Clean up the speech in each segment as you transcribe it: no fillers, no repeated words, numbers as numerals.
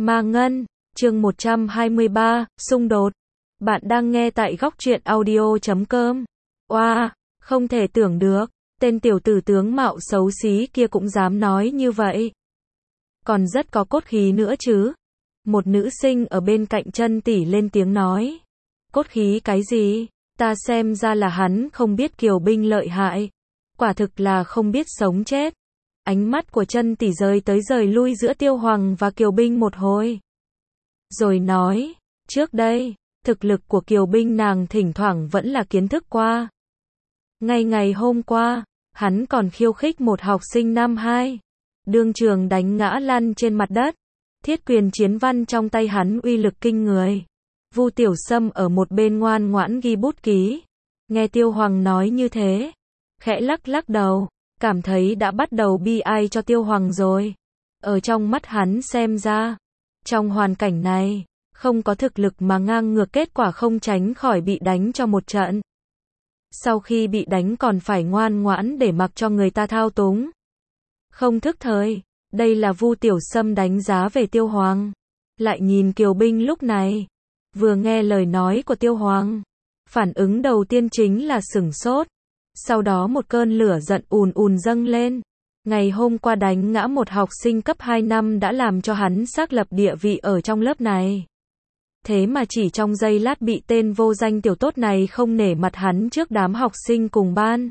Ma Ngân, chương 123, xung đột. Bạn đang nghe tại góc truyện audio.com. Oa, không thể tưởng được, tên tiểu tử tướng mạo xấu xí kia cũng dám nói như vậy. Còn rất có cốt khí nữa chứ. Một nữ sinh ở bên cạnh chân tỷ lên tiếng nói. Cốt khí cái gì? Ta xem ra là hắn không biết Kiều Binh lợi hại. Quả thực là không biết sống chết. Ánh mắt của chân tỷ rời tới rời lui giữa Tiêu Hoàng và Kiều Binh một hồi. Rồi nói, trước đây, thực lực của Kiều Binh nàng thỉnh thoảng vẫn là kiến thức qua. Ngay ngày hôm qua, hắn còn khiêu khích một học sinh năm 2. Đương trường đánh ngã lăn trên mặt đất. Thiết quyền chiến văn trong tay hắn uy lực kinh người. Vu Tiểu Sâm ở một bên ngoan ngoãn ghi bút ký. Nghe Tiêu Hoàng nói như thế, khẽ lắc lắc đầu, cảm thấy đã bắt đầu bi ai cho Tiêu Hoàng rồi. Ở trong mắt hắn xem ra, trong hoàn cảnh này, không có thực lực mà ngang ngược kết quả không tránh khỏi bị đánh cho một trận. Sau khi bị đánh còn phải ngoan ngoãn để mặc cho người ta thao túng. Không thức thời, đây là Vu Tiểu Sâm đánh giá về Tiêu Hoàng. Lại nhìn Kiều Binh lúc này, vừa nghe lời nói của Tiêu Hoàng, phản ứng đầu tiên chính là sửng sốt. Sau đó một cơn lửa giận ùn ùn dâng lên. Ngày hôm qua đánh ngã một học sinh cấp 2 năm đã làm cho hắn xác lập địa vị ở trong lớp này. Thế mà chỉ trong giây lát bị tên vô danh tiểu tốt này không nể mặt hắn trước đám học sinh cùng ban.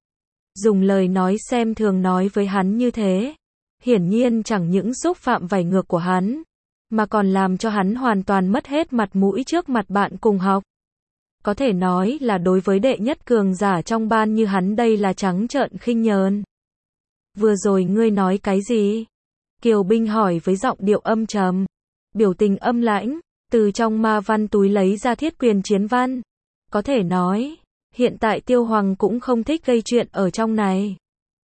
Dùng lời nói xem thường nói với hắn như thế. Hiển nhiên chẳng những xúc phạm vảy ngược của hắn, mà còn làm cho hắn hoàn toàn mất hết mặt mũi trước mặt bạn cùng học. Có thể nói là đối với đệ nhất cường giả trong ban như hắn đây là trắng trợn khinh nhờn. Vừa rồi ngươi nói cái gì? Kiều Binh hỏi với giọng điệu âm trầm, biểu tình âm lãnh, từ trong ma văn túi lấy ra thiết quyền chiến văn. Có thể nói, hiện tại Tiêu Hoàng cũng không thích gây chuyện ở trong này.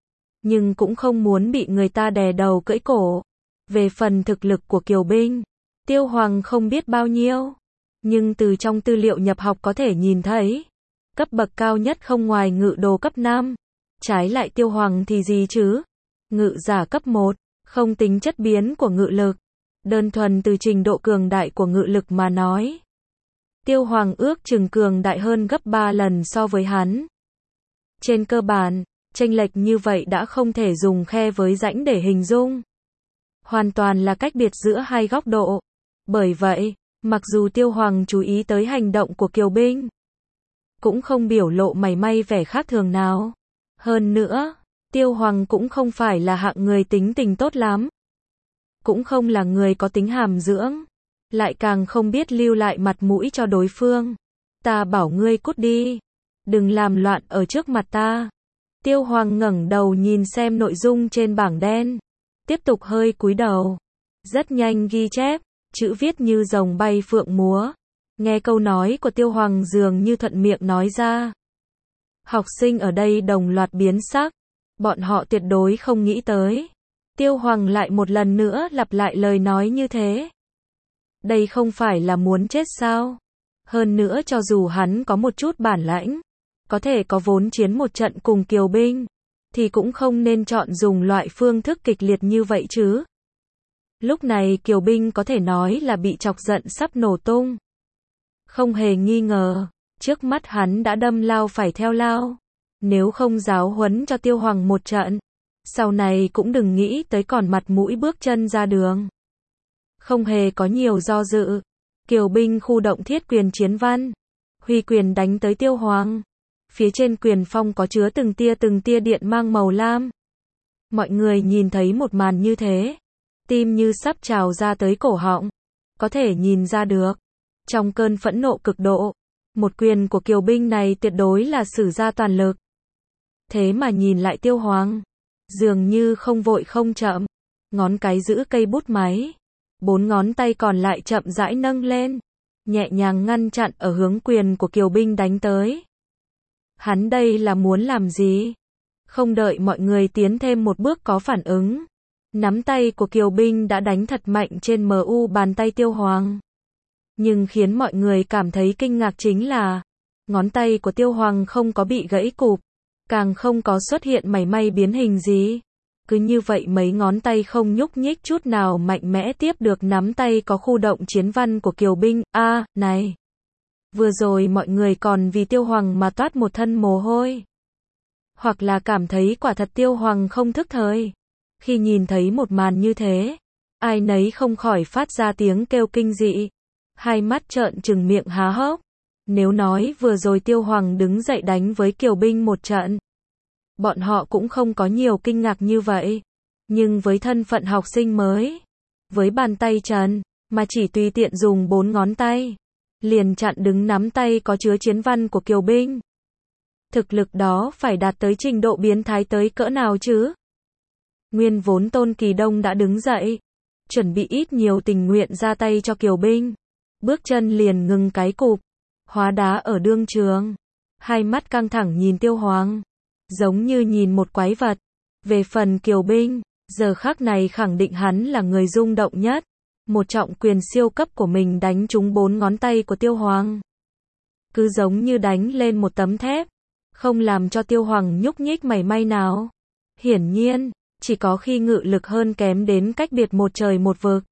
Nhưng cũng không muốn bị người ta đè đầu cưỡi cổ. Về phần thực lực của Kiều Binh, Tiêu Hoàng không biết bao nhiêu. Nhưng từ trong tư liệu nhập học có thể nhìn thấy, cấp bậc cao nhất không ngoài ngự đồ cấp 5. Trái lại Tiêu Hoàng thì gì chứ? Ngự giả cấp 1, không tính chất biến của ngự lực. Đơn thuần từ trình độ cường đại của ngự lực mà nói. Tiêu Hoàng ước chừng cường đại hơn gấp 3 lần so với hắn. Trên cơ bản, chênh lệch như vậy đã không thể dùng khe với rãnh để hình dung. Hoàn toàn là cách biệt giữa hai góc độ. Bởi vậy, mặc dù Tiêu Hoàng chú ý tới hành động của Kiều Binh, cũng không biểu lộ mảy may vẻ khác thường nào. Hơn nữa, Tiêu Hoàng cũng không phải là hạng người tính tình tốt lắm. Cũng không là người có tính hàm dưỡng. Lại càng không biết lưu lại mặt mũi cho đối phương. Ta bảo ngươi cút đi. Đừng làm loạn ở trước mặt ta. Tiêu Hoàng ngẩng đầu nhìn xem nội dung trên bảng đen. Tiếp tục hơi cúi đầu. Rất nhanh ghi chép. Chữ viết như rồng bay phượng múa. Nghe câu nói của Tiêu Hoàng dường như thuận miệng nói ra. Học sinh ở đây đồng loạt biến sắc. Bọn họ tuyệt đối không nghĩ tới. Tiêu Hoàng lại một lần nữa lặp lại lời nói như thế. Đây không phải là muốn chết sao? Hơn nữa cho dù hắn có một chút bản lãnh, có thể có vốn chiến một trận cùng Kiều Binh, thì cũng không nên chọn dùng loại phương thức kịch liệt như vậy chứ. Lúc này Kiều Binh có thể nói là bị chọc giận sắp nổ tung. Không hề nghi ngờ, trước mắt hắn đã đâm lao phải theo lao. Nếu không giáo huấn cho Tiêu Hoàng một trận, sau này cũng đừng nghĩ tới còn mặt mũi bước chân ra đường. Không hề có nhiều do dự. Kiều Binh khu động thiết quyền chiến văn. Huy quyền đánh tới Tiêu Hoàng. Phía trên quyền phong có chứa từng tia điện mang màu lam. Mọi người nhìn thấy một màn như thế. Tim như sắp trào ra tới cổ họng. Có thể nhìn ra được. Trong cơn phẫn nộ cực độ. Một quyền của Kiều Binh này tuyệt đối là sử ra toàn lực. Thế mà nhìn lại Tiêu Hoàng. Dường như không vội không chậm. Ngón cái giữ cây bút máy. 4 ngón tay còn lại chậm rãi nâng lên. Nhẹ nhàng ngăn chặn ở hướng quyền của Kiều Binh đánh tới. Hắn đây là muốn làm gì? Không đợi mọi người tiến thêm một bước có phản ứng. Nắm tay của Kiều Binh đã đánh thật mạnh trên mu bàn tay Tiêu Hoàng. Nhưng khiến mọi người cảm thấy kinh ngạc chính là ngón tay của Tiêu Hoàng không có bị gãy cụp. Càng không có xuất hiện mảy may biến hình gì. Cứ như vậy mấy ngón tay không nhúc nhích chút nào mạnh mẽ tiếp được nắm tay có khu động chiến văn của Kiều Binh. Này! Vừa rồi mọi người còn vì Tiêu Hoàng mà toát một thân mồ hôi. Hoặc là cảm thấy quả thật Tiêu Hoàng không thức thời. Khi nhìn thấy một màn như thế, ai nấy không khỏi phát ra tiếng kêu kinh dị. Hai mắt trợn trừng miệng há hốc. Nếu nói vừa rồi Tiêu Hoàng đứng dậy đánh với Kiều Binh một trận, bọn họ cũng không có nhiều kinh ngạc như vậy. Nhưng với thân phận học sinh mới, với bàn tay trần, mà chỉ tùy tiện dùng 4 ngón tay, liền chặn đứng nắm tay có chứa chiến văn của Kiều Binh. Thực lực đó phải đạt tới trình độ biến thái tới cỡ nào chứ? Nguyên vốn Tôn Kỳ Đông đã đứng dậy, chuẩn bị ít nhiều tình nguyện ra tay cho Kiều Binh. Bước chân liền ngừng cái cụp, hóa đá ở đương trường. Hai mắt căng thẳng nhìn Tiêu Hoàng, giống như nhìn một quái vật. Về phần Kiều Binh, giờ khắc này khẳng định hắn là người rung động nhất. Một trọng quyền siêu cấp của mình đánh trúng 4 ngón tay của Tiêu Hoàng. Cứ giống như đánh lên một tấm thép, không làm cho Tiêu Hoàng nhúc nhích mảy may nào. Hiển nhiên, chỉ có khi ngự lực hơn kém đến cách biệt một trời một vực,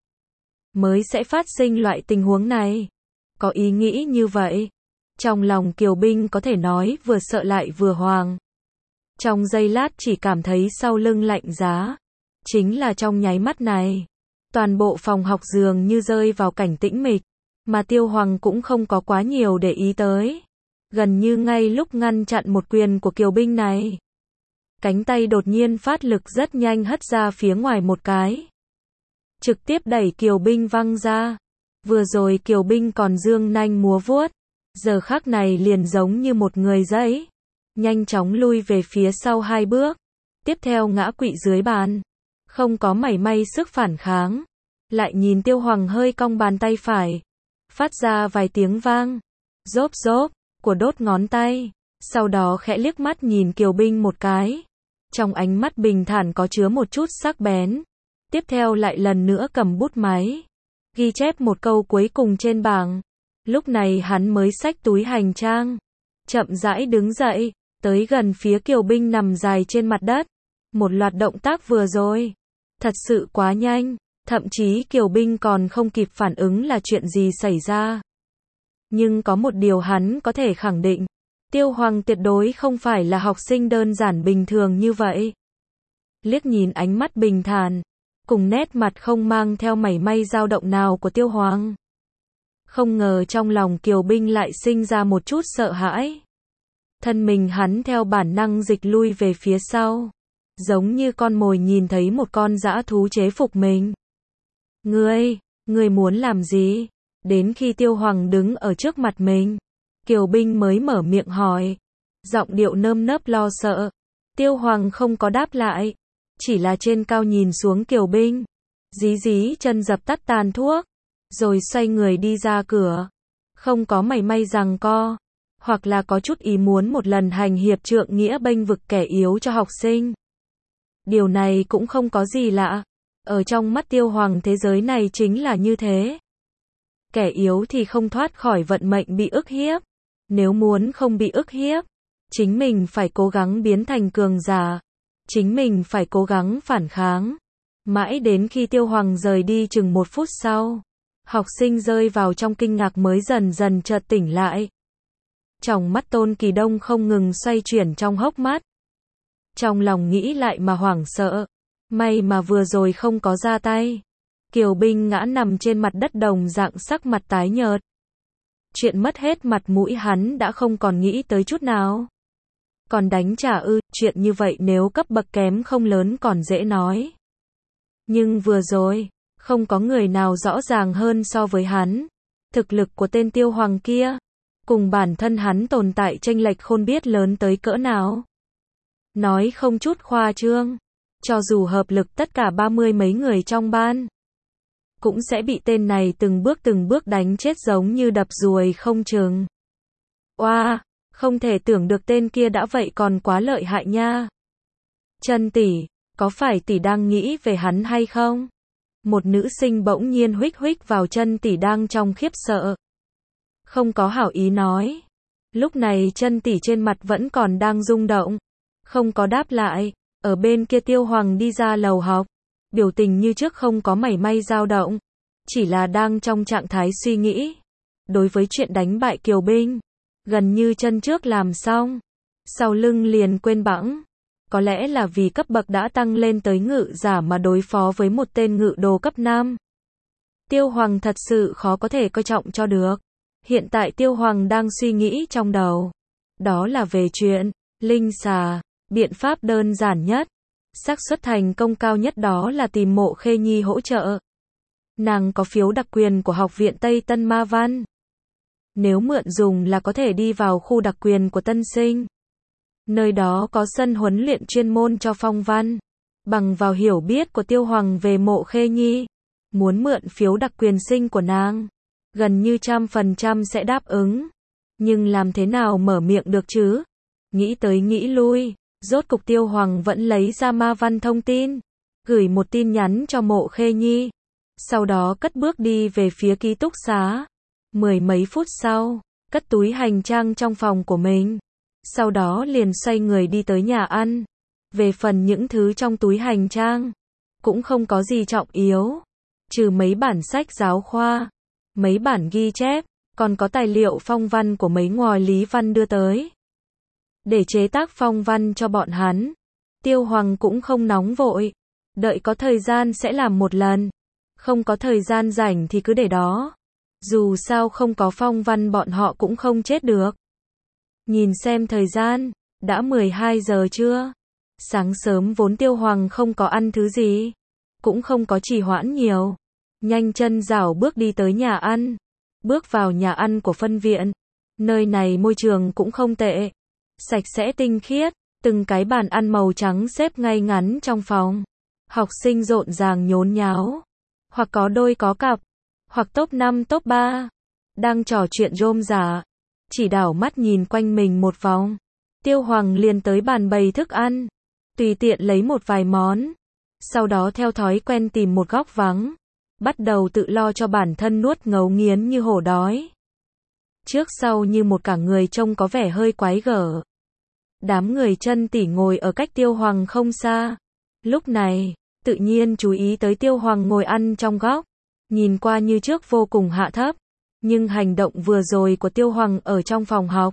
mới sẽ phát sinh loại tình huống này. Có ý nghĩ như vậy, trong lòng Kiều Binh có thể nói vừa sợ lại vừa hoang. Trong giây lát chỉ cảm thấy sau lưng lạnh giá. Chính là trong nháy mắt này, toàn bộ phòng học dường như rơi vào cảnh tĩnh mịch, mà Tiêu Hoàng cũng không có quá nhiều để ý tới. Gần như ngay lúc ngăn chặn một quyền của Kiều Binh này, cánh tay đột nhiên phát lực rất nhanh hất ra phía ngoài một cái, trực tiếp đẩy Kiều Binh văng ra. Vừa rồi Kiều Binh còn dương nanh múa vuốt, giờ khắc này liền giống như một người giấy, nhanh chóng lui về phía sau 2 bước, tiếp theo ngã quỵ dưới bàn, không có mảy may sức phản kháng. Lại nhìn Tiêu Hoàng hơi cong bàn tay phải, phát ra vài tiếng vang, rốp rốp, của đốt ngón tay, sau đó khẽ liếc mắt nhìn Kiều Binh một cái. Trong ánh mắt bình thản có chứa một chút sắc bén. Tiếp theo lại lần nữa cầm bút máy, ghi chép một câu cuối cùng trên bảng. Lúc này hắn mới xách túi hành trang, chậm rãi đứng dậy, tới gần phía Kiều Binh nằm dài trên mặt đất. Một loạt động tác vừa rồi, thật sự quá nhanh, thậm chí Kiều Binh còn không kịp phản ứng là chuyện gì xảy ra. Nhưng có một điều hắn có thể khẳng định, Tiêu Hoàng tuyệt đối không phải là học sinh đơn giản bình thường như vậy. Liếc nhìn ánh mắt bình thản, cùng nét mặt không mang theo mảy may dao động nào của Tiêu Hoàng, không ngờ trong lòng Kiều Binh lại sinh ra một chút sợ hãi. Thân mình hắn theo bản năng dịch lui về phía sau, giống như con mồi nhìn thấy một con dã thú chế phục mình. Ngươi muốn làm gì? Đến khi Tiêu Hoàng đứng ở trước mặt mình, Kiều Binh mới mở miệng hỏi, giọng điệu nơm nớp lo sợ. Tiêu Hoàng không có đáp lại, chỉ là trên cao nhìn xuống Kiều Binh, dí dí chân dập tắt tàn thuốc, rồi xoay người đi ra cửa, không có mảy may giằng co, hoặc là có chút ý muốn một lần hành hiệp trượng nghĩa bênh vực kẻ yếu cho học sinh. Điều này cũng không có gì lạ, ở trong mắt Tiêu Hoàng thế giới này chính là như thế. Kẻ yếu thì không thoát khỏi vận mệnh bị ức hiếp. Nếu muốn không bị ức hiếp, chính mình phải cố gắng biến thành cường giả, chính mình phải cố gắng phản kháng. Mãi đến khi Tiêu Hoàng rời đi chừng 1 phút sau, học sinh rơi vào trong kinh ngạc mới dần dần chợt tỉnh lại. Tròng mắt Tôn Kỳ Đông không ngừng xoay chuyển trong hốc mắt. Trong lòng nghĩ lại mà hoảng sợ, may mà vừa rồi không có ra tay. Kiều Binh ngã nằm trên mặt đất đồng dạng sắc mặt tái nhợt. Chuyện mất hết mặt mũi hắn đã không còn nghĩ tới chút nào. Còn đánh trả ư, chuyện như vậy nếu cấp bậc kém không lớn còn dễ nói. Nhưng vừa rồi, không có người nào rõ ràng hơn so với hắn. Thực lực của tên Tiêu Hoàng kia, cùng bản thân hắn tồn tại chênh lệch khôn biết lớn tới cỡ nào. Nói không chút khoa trương, cho dù hợp lực tất cả 30 mấy người trong ban, cũng sẽ bị tên này từng bước đánh chết giống như đập ruồi không chừng. Không thể tưởng được tên kia đã vậy còn quá lợi hại nha. Chân tỷ, có phải tỷ đang nghĩ về hắn hay không? Một nữ sinh bỗng nhiên huých huých vào chân tỷ đang trong khiếp sợ. Không có hảo ý nói. Lúc này chân tỷ trên mặt vẫn còn đang rung động, không có đáp lại, Ở bên kia Tiêu Hoàng đi ra lầu học, biểu tình như trước không có mảy may dao động, chỉ là đang trong trạng thái suy nghĩ. Đối với chuyện đánh bại Kiều binh, gần như chân trước làm xong, sau lưng liền quên bẵng. Có lẽ là vì cấp bậc đã tăng lên tới ngự giả mà đối phó với một tên ngự đồ cấp 5. Tiêu Hoàng thật sự khó có thể coi trọng cho được. Hiện tại Tiêu Hoàng đang suy nghĩ trong đầu, đó là về chuyện linh xà. Biện pháp đơn giản nhất, xác suất thành công cao nhất đó là tìm Mộ Khê Nhi hỗ trợ. Nàng có phiếu đặc quyền của Học viện Tây Tân Ma Văn. Nếu mượn dùng là có thể đi vào khu đặc quyền của Tân Sinh. Nơi đó có sân huấn luyện chuyên môn cho phong văn. Bằng vào hiểu biết của Tiêu Hoàng về Mộ Khê Nhi, muốn mượn phiếu đặc quyền sinh của nàng, gần như 100% sẽ đáp ứng. Nhưng làm thế nào mở miệng được chứ? Nghĩ tới nghĩ lui, rốt cục Tiêu Hoàng vẫn lấy ra ma văn thông tin, gửi một tin nhắn cho Mộ Khê Nhi. Sau đó cất bước đi về phía ký túc xá. Mười mấy phút sau, cất túi hành trang trong phòng của mình. Sau đó liền xoay người đi tới nhà ăn. Về phần những thứ trong túi hành trang, cũng không có gì trọng yếu. Trừ mấy bản sách giáo khoa, mấy bản ghi chép, còn có tài liệu phong văn của mấy ngòi Lý Văn đưa tới. Để chế tác phong văn cho bọn hắn, Tiêu Hoàng cũng không nóng vội. Đợi có thời gian sẽ làm một lần. Không có thời gian rảnh thì cứ để đó. Dù sao không có phong văn bọn họ cũng không chết được. Nhìn xem thời gian, đã 12 giờ trưa. Sáng sớm vốn Tiêu Hoàng không có ăn thứ gì, cũng không có trì hoãn nhiều. Nhanh chân rảo bước đi tới nhà ăn. Bước vào nhà ăn của phân viện. Nơi này môi trường cũng không tệ. Sạch sẽ tinh khiết, từng cái bàn ăn màu trắng xếp ngay ngắn trong phòng. Học sinh rộn ràng nhốn nháo. Hoặc có đôi có cặp, hoặc top 5 top 3. Đang trò chuyện rôm rả. Chỉ đảo mắt nhìn quanh mình một vòng. Tiêu Hoàng liền tới bàn bày thức ăn. Tùy tiện lấy một vài món. Sau đó theo thói quen tìm một góc vắng. Bắt đầu tự lo cho bản thân nuốt ngấu nghiến như hổ đói. Trước sau như một cả người trông có vẻ hơi quái gở. Đám người Chân tỷ ngồi ở cách Tiêu Hoàng không xa. Lúc này, tự nhiên chú ý tới Tiêu Hoàng ngồi ăn trong góc. Nhìn qua như trước vô cùng hạ thấp. Nhưng hành động vừa rồi của Tiêu Hoàng ở trong phòng học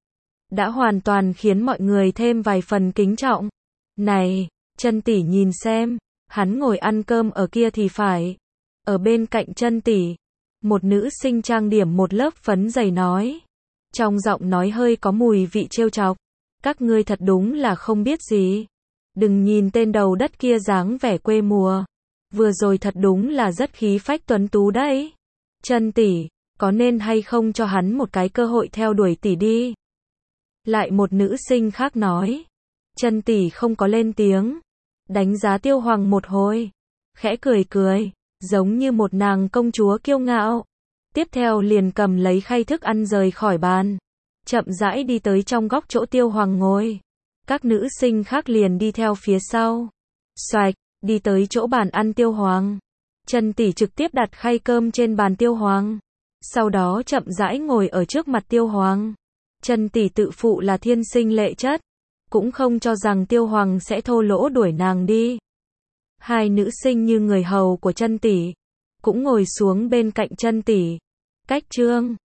đã hoàn toàn khiến mọi người thêm vài phần kính trọng. Này, Chân tỷ nhìn xem, hắn ngồi ăn cơm ở kia thì phải. Ở bên cạnh Chân tỷ, một nữ sinh trang điểm một lớp phấn dày nói. Trong giọng nói hơi có mùi vị trêu chọc. Các ngươi thật đúng là không biết gì. Đừng nhìn tên đầu đất kia dáng vẻ quê mùa. Vừa rồi thật đúng là rất khí phách tuấn tú đấy. Chân tỷ, có nên hay không cho hắn một cái cơ hội theo đuổi tỷ đi? Lại một nữ sinh khác nói. Chân tỷ không có lên tiếng. Đánh giá Tiêu Hoàng một hồi. Khẽ cười cười, giống như một nàng công chúa kiêu ngạo. Tiếp theo liền cầm lấy khay thức ăn rời khỏi bàn. Chậm rãi đi tới trong góc chỗ Tiêu Hoàng ngồi. Các nữ sinh khác liền đi theo phía sau. Xoạch, đi tới chỗ bàn ăn Tiêu Hoàng. Chân tỷ trực tiếp đặt khay cơm trên bàn Tiêu Hoàng. Sau đó chậm rãi ngồi ở trước mặt Tiêu Hoàng. Chân tỷ tự phụ là thiên sinh lệ chất. Cũng không cho rằng Tiêu Hoàng sẽ thô lỗ đuổi nàng đi. Hai nữ sinh như người hầu của Chân tỷ cũng ngồi xuống bên cạnh Chân tỷ. Cách Trương